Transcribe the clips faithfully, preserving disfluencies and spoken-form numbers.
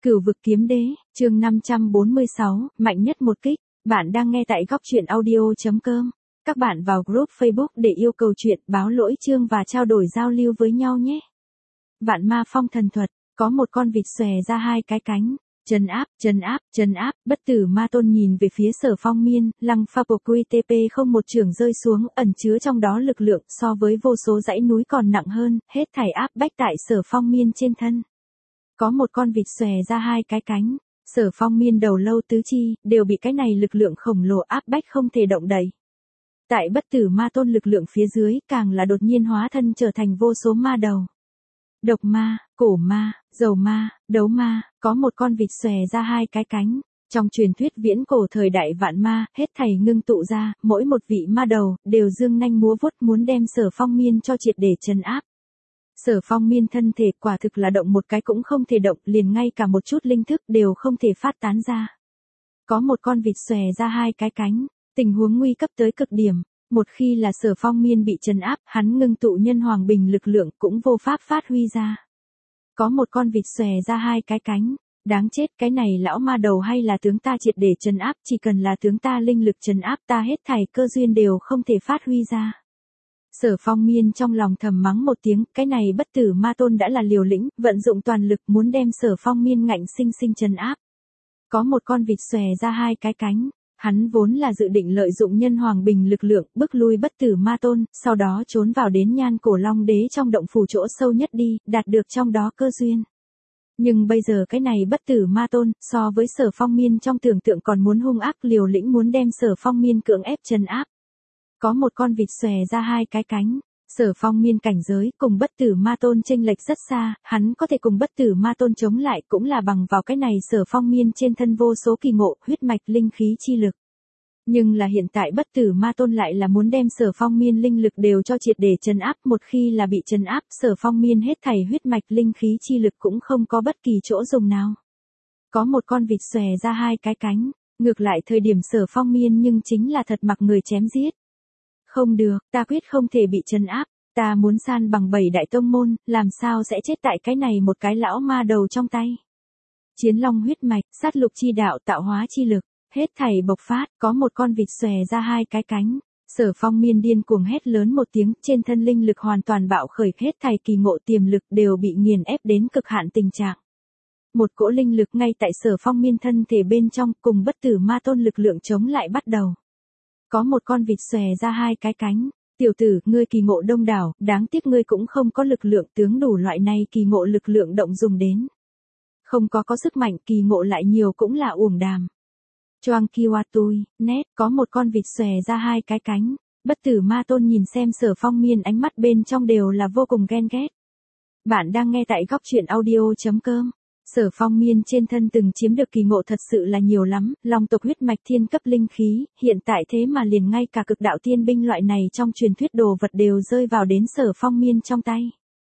Cửu vực kiếm đế, chương năm trăm bốn mươi sáu, mạnh nhất một kích. Bạn đang nghe tại góc truyện audio.com. Các bạn vào group Facebook để yêu cầu chuyện, báo lỗi chương và trao đổi giao lưu với nhau nhé. Vạn ma phong thần thuật, có một con vịt xòe ra hai cái cánh. Trấn áp, trấn áp, trấn áp, bất tử ma tôn nhìn về phía Sở Phong Miên, lăng pha bộc quy tê pê không một trường rơi xuống, ẩn chứa trong đó lực lượng so với vô số dãy núi còn nặng hơn, hết thảy áp bách tại Sở Phong Miên trên thân. Có một con vịt xòe ra hai cái cánh, Sở Phong Miên đầu lâu tứ chi, đều bị cái này lực lượng khổng lồ áp bách không thể động đậy. Tại bất tử ma tôn lực lượng phía dưới, càng là đột nhiên hóa thân trở thành vô số ma đầu. Độc ma, cổ ma, dầu ma, đấu ma, có một con vịt xòe ra hai cái cánh. Trong truyền thuyết viễn cổ thời đại vạn ma, hết thảy ngưng tụ ra, mỗi một vị ma đầu, đều dương nanh múa vuốt muốn đem Sở Phong Miên cho triệt để trấn áp. Sở Phong Miên thân thể quả thực là động một cái cũng không thể động, liền ngay cả một chút linh thức đều không thể phát tán ra. Có một con vịt xòe ra hai cái cánh, tình huống nguy cấp tới cực điểm. Một khi là Sở Phong Miên bị trấn áp, hắn ngưng tụ nhân hoàng bình lực lượng cũng vô pháp phát huy ra. Có một con vịt xòe ra hai cái cánh, đáng chết, cái này lão ma đầu hay là tướng ta triệt để trấn áp, chỉ cần là tướng ta linh lực trấn áp ta hết thảy cơ duyên đều không thể phát huy ra. Sở Phong Miên trong lòng thầm mắng một tiếng, cái này bất tử ma tôn đã là liều lĩnh, vận dụng toàn lực muốn đem Sở Phong Miên ngạnh sinh sinh trấn áp. Có một con vịt xòe ra hai cái cánh. Hắn vốn là dự định lợi dụng nhân hoàng bình lực lượng, bức lui bất tử ma tôn, sau đó trốn vào đến nhan cổ long đế trong động phủ chỗ sâu nhất đi, đạt được trong đó cơ duyên. Nhưng bây giờ cái này bất tử ma tôn, so với Sở Phong Miên trong tưởng tượng còn muốn hung ác liều lĩnh muốn đem Sở Phong Miên cưỡng ép trấn áp. Có một con vịt xòe ra hai cái cánh. Sở Phong Miên cảnh giới cùng bất tử ma tôn chênh lệch rất xa, hắn có thể cùng bất tử ma tôn chống lại cũng là bằng vào cái này Sở Phong Miên trên thân vô số kỳ ngộ, huyết mạch linh khí chi lực. Nhưng là hiện tại bất tử ma tôn lại là muốn đem Sở Phong Miên linh lực đều cho triệt để trấn áp, một khi là bị trấn áp, Sở Phong Miên hết thảy huyết mạch linh khí chi lực cũng không có bất kỳ chỗ dùng nào. Có một con vịt xòe ra hai cái cánh, ngược lại thời điểm Sở Phong Miên nhưng chính là thật mặc người chém giết. Không được, ta quyết không thể bị trấn áp, ta muốn san bằng bảy đại tông môn, làm sao sẽ chết tại cái này một cái lão ma đầu trong tay. Chiến long huyết mạch, sát lục chi đạo, tạo hóa chi lực, hết thảy bộc phát, có một con vịt xòe ra hai cái cánh. Sở Phong Miên điên cuồng hét lớn một tiếng, trên thân linh lực hoàn toàn bạo khởi, hết thảy kỳ ngộ tiềm lực đều bị nghiền ép đến cực hạn tình trạng. Một cỗ linh lực ngay tại Sở Phong Miên thân thể bên trong, cùng bất tử ma tôn lực lượng chống lại bắt đầu. Có một con vịt xòe ra hai cái cánh. Tiểu tử, ngươi kỳ ngộ đông đảo, đáng tiếc ngươi cũng không có lực lượng tướng đủ loại này kỳ ngộ lực lượng động dùng đến. Không có có sức mạnh, kỳ ngộ lại nhiều cũng là uổng đàm. Choang Kiwatui, nét, có một con vịt xòe ra hai cái cánh. Bất tử ma tôn nhìn xem Sở Phong Miên ánh mắt bên trong đều là vô cùng ghen ghét. Bạn đang nghe tại góc truyện audio.com. Sở Phong Miên trên thân từng chiếm được kỳ ngộ thật sự là nhiều lắm, long tộc huyết mạch thiên cấp linh khí, hiện tại thế mà liền ngay cả cực đạo thiên binh loại này trong truyền thuyết đồ vật đều rơi vào đến Sở Phong Miên trong tay.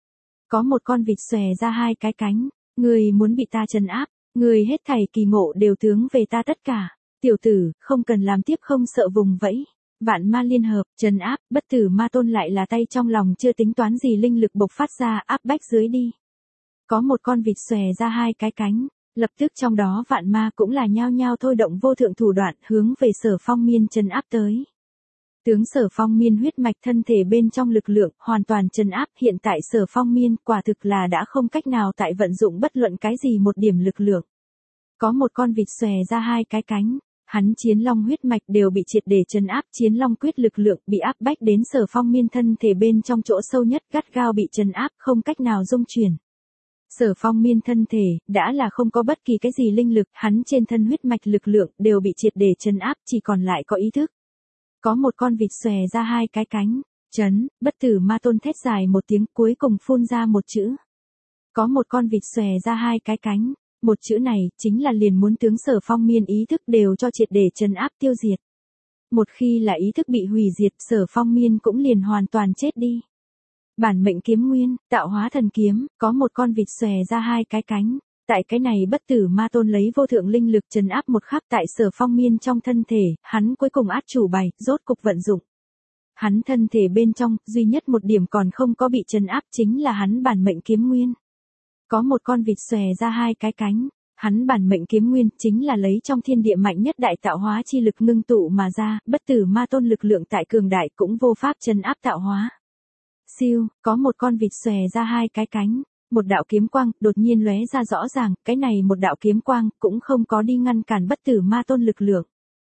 Có một con vịt xòe ra hai cái cánh, người muốn bị ta trấn áp, người hết thảy kỳ ngộ đều tướng về ta tất cả, tiểu tử, không cần làm tiếp không sợ vùng vẫy. Vạn ma liên hợp, trấn áp, bất tử ma tôn lại là tay trong lòng chưa tính toán gì linh lực bộc phát ra áp bách dưới đi. Có một con vịt xòe ra hai cái cánh, lập tức trong đó vạn ma cũng là nhao nhao thôi động vô thượng thủ đoạn hướng về Sở Phong Miên trấn áp tới. Tướng Sở Phong Miên huyết mạch thân thể bên trong lực lượng hoàn toàn trấn áp, hiện tại Sở Phong Miên quả thực là đã không cách nào tại vận dụng bất luận cái gì một điểm lực lượng. Có một con vịt xòe ra hai cái cánh, hắn chiến long huyết mạch đều bị triệt để trấn áp, chiến long quyết lực lượng bị áp bách đến Sở Phong Miên thân thể bên trong chỗ sâu nhất, gắt gao bị trấn áp, không cách nào dung chuyển. Sở Phong Miên thân thể, đã là không có bất kỳ cái gì linh lực, hắn trên thân huyết mạch lực lượng, đều bị triệt để trấn áp, chỉ còn lại có ý thức. Có một con vịt xòe ra hai cái cánh, chấn, bất tử ma tôn thét dài một tiếng cuối cùng phun ra một chữ. Có một con vịt xòe ra hai cái cánh, một chữ này, chính là liền muốn tướng Sở Phong Miên ý thức đều cho triệt để trấn áp tiêu diệt. Một khi là ý thức bị hủy diệt, Sở Phong Miên cũng liền hoàn toàn chết đi. Bản mệnh kiếm nguyên, tạo hóa thần kiếm, có một con vịt xòe ra hai cái cánh. Tại cái này bất tử ma tôn lấy vô thượng linh lực trấn áp một khắc tại Sở Phong Miên trong thân thể, hắn cuối cùng át chủ bài, rốt cục vận dụng. Hắn thân thể bên trong, duy nhất một điểm còn không có bị trấn áp chính là hắn bản mệnh kiếm nguyên. Có một con vịt xòe ra hai cái cánh, Hắn bản mệnh kiếm nguyên chính là lấy trong thiên địa mạnh nhất đại tạo hóa chi lực ngưng tụ mà ra, bất tử ma tôn lực lượng tại cường đại cũng vô pháp trấn áp tạo hóa. Siêu, có một con vịt xòe ra hai cái cánh, một đạo kiếm quang đột nhiên lóe ra rõ ràng, cái này một đạo kiếm quang cũng không có đi ngăn cản bất tử ma tôn lực lượng,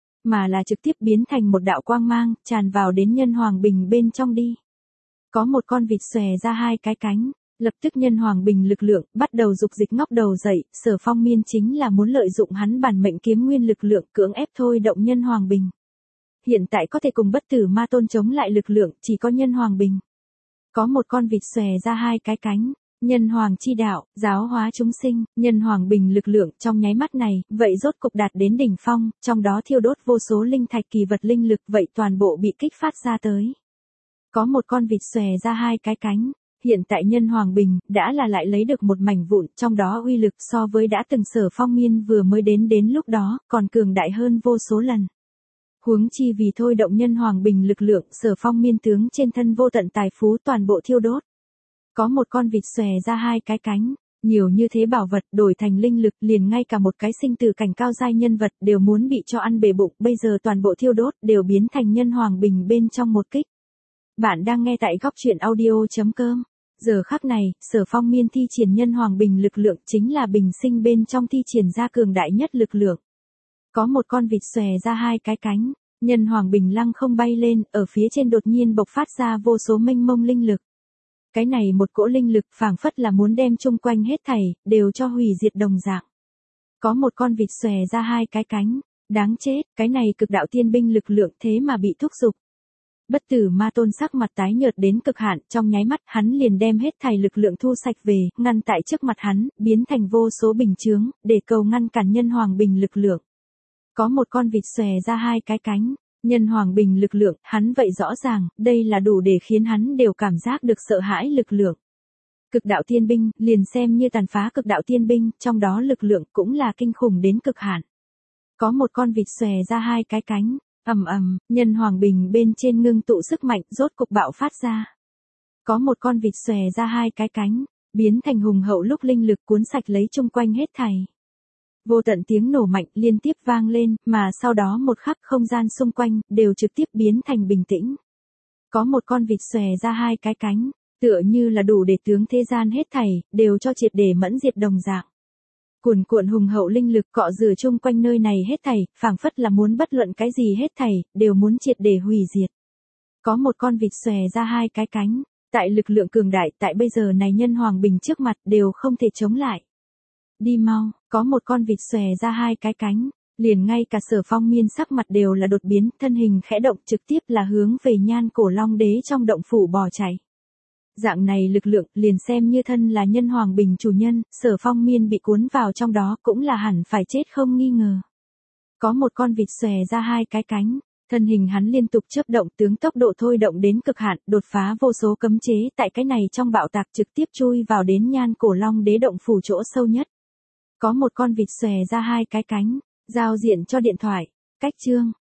mà là trực tiếp biến thành một đạo quang mang, tràn vào đến nhân hoàng bình bên trong đi. Có một con vịt xòe ra hai cái cánh, lập tức nhân hoàng bình lực lượng bắt đầu dục dịch ngóc đầu dậy, Sở Phong Miên chính là muốn lợi dụng hắn bản mệnh kiếm nguyên lực lượng cưỡng ép thôi động nhân hoàng bình. Hiện tại có thể cùng bất tử ma tôn chống lại lực lượng chỉ có nhân hoàng bình. Có một con vịt xòe ra hai cái cánh, nhân hoàng chi đạo, giáo hóa chúng sinh, nhân hoàng bình lực lượng trong nháy mắt này, vậy rốt cục đạt đến đỉnh phong, trong đó thiêu đốt vô số linh thạch kỳ vật linh lực vậy toàn bộ bị kích phát ra tới. Có một con vịt xòe ra hai cái cánh, hiện tại nhân hoàng bình đã là lại lấy được một mảnh vụn, trong đó uy lực so với đã từng Sở Phong Miên vừa mới đến đến lúc đó, còn cường đại hơn vô số lần. Huống chi vì thôi động nhân hoàng bình lực lượng, Sở Phong Miên tướng trên thân vô tận tài phú toàn bộ thiêu đốt. Có một con vịt xòe ra hai cái cánh, nhiều như thế bảo vật đổi thành linh lực, liền ngay cả một cái sinh tử cảnh cao giai nhân vật đều muốn bị cho ăn bể bụng, bây giờ toàn bộ thiêu đốt đều biến thành nhân hoàng bình bên trong một kích. Bạn đang nghe tại góc truyện audio chấm com. Giờ khắc này, Sở Phong Miên thi triển nhân hoàng bình lực lượng chính là bình sinh bên trong thi triển ra cường đại nhất lực lượng. Có một con vịt xòe ra hai cái cánh, nhân hoàng bình lăng không bay lên, ở phía trên đột nhiên bộc phát ra vô số mênh mông linh lực. Cái này một cỗ linh lực phảng phất là muốn đem chung quanh hết thảy, đều cho hủy diệt đồng dạng. Có một con vịt xòe ra hai cái cánh, đáng chết, cái này cực đạo tiên binh lực lượng thế mà bị thúc giục. Bất tử ma tôn sắc mặt tái nhợt đến cực hạn, trong nháy mắt hắn liền đem hết thảy lực lượng thu sạch về, ngăn tại trước mặt hắn, biến thành vô số bình chướng, để cầu ngăn cản nhân hoàng bình lực lượng. Có một con vịt xòe ra hai cái cánh, nhân hoàng bình lực lượng, hắn vậy rõ ràng, đây là đủ để khiến hắn đều cảm giác được sợ hãi lực lượng. Cực đạo tiên binh, liền xem như tàn phá cực đạo tiên binh, trong đó lực lượng cũng là kinh khủng đến cực hạn. Có một con vịt xòe ra hai cái cánh, ầm ầm, nhân hoàng bình bên trên ngưng tụ sức mạnh, rốt cục bạo phát ra. Có một con vịt xòe ra hai cái cánh, biến thành hùng hậu lúc linh lực cuốn sạch lấy chung quanh hết thảy. Vô tận tiếng nổ mạnh liên tiếp vang lên, mà sau đó một khắc không gian xung quanh đều trực tiếp biến thành bình tĩnh. Có một con vịt xòe ra hai cái cánh, tựa như là đủ để tướng thế gian hết thảy đều cho triệt để mẫn diệt đồng dạng. Cuồn cuộn hùng hậu linh lực cọ rửa chung quanh nơi này hết thảy, phảng phất là muốn bất luận cái gì hết thảy đều muốn triệt để hủy diệt. Có một con vịt xòe ra hai cái cánh, tại lực lượng cường đại, tại bây giờ này nhân hoàng bình trước mặt đều không thể chống lại. Đi mau, có một con vịt xòe ra hai cái cánh, liền ngay cả Sở Phong Miên sắc mặt đều là đột biến, thân hình khẽ động trực tiếp là hướng về Nhan Cổ Long Đế trong động phủ bò chạy. Dạng này lực lượng, liền xem như thân là nhân hoàng bình chủ nhân, Sở Phong Miên bị cuốn vào trong đó cũng là hẳn phải chết không nghi ngờ. Có một con vịt xòe ra hai cái cánh, thân hình hắn liên tục chớp động, tướng tốc độ thôi động đến cực hạn, đột phá vô số cấm chế, tại cái này trong bạo tạc trực tiếp chui vào đến Nhan Cổ Long Đế động phủ chỗ sâu nhất. Có một con vịt xòe ra hai cái cánh, giao diện cho điện thoại, cách chương,